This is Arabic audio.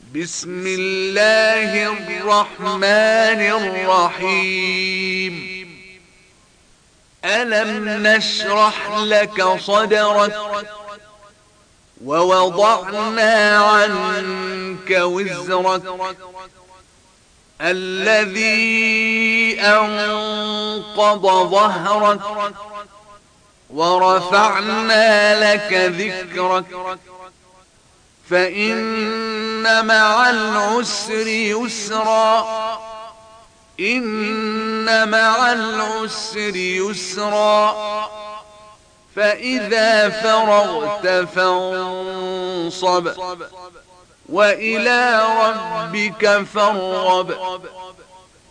بسم الله الرحمن الرحيم. ألم نشرح لك صدرك ووضعنا عنك وزرك الذي أنقض ظهرك ورفعنا لك ذكرك فإن مع العسر يسرا إن مع العسر يسرا فإذا فرغت فانصب وإلى ربك فارغب.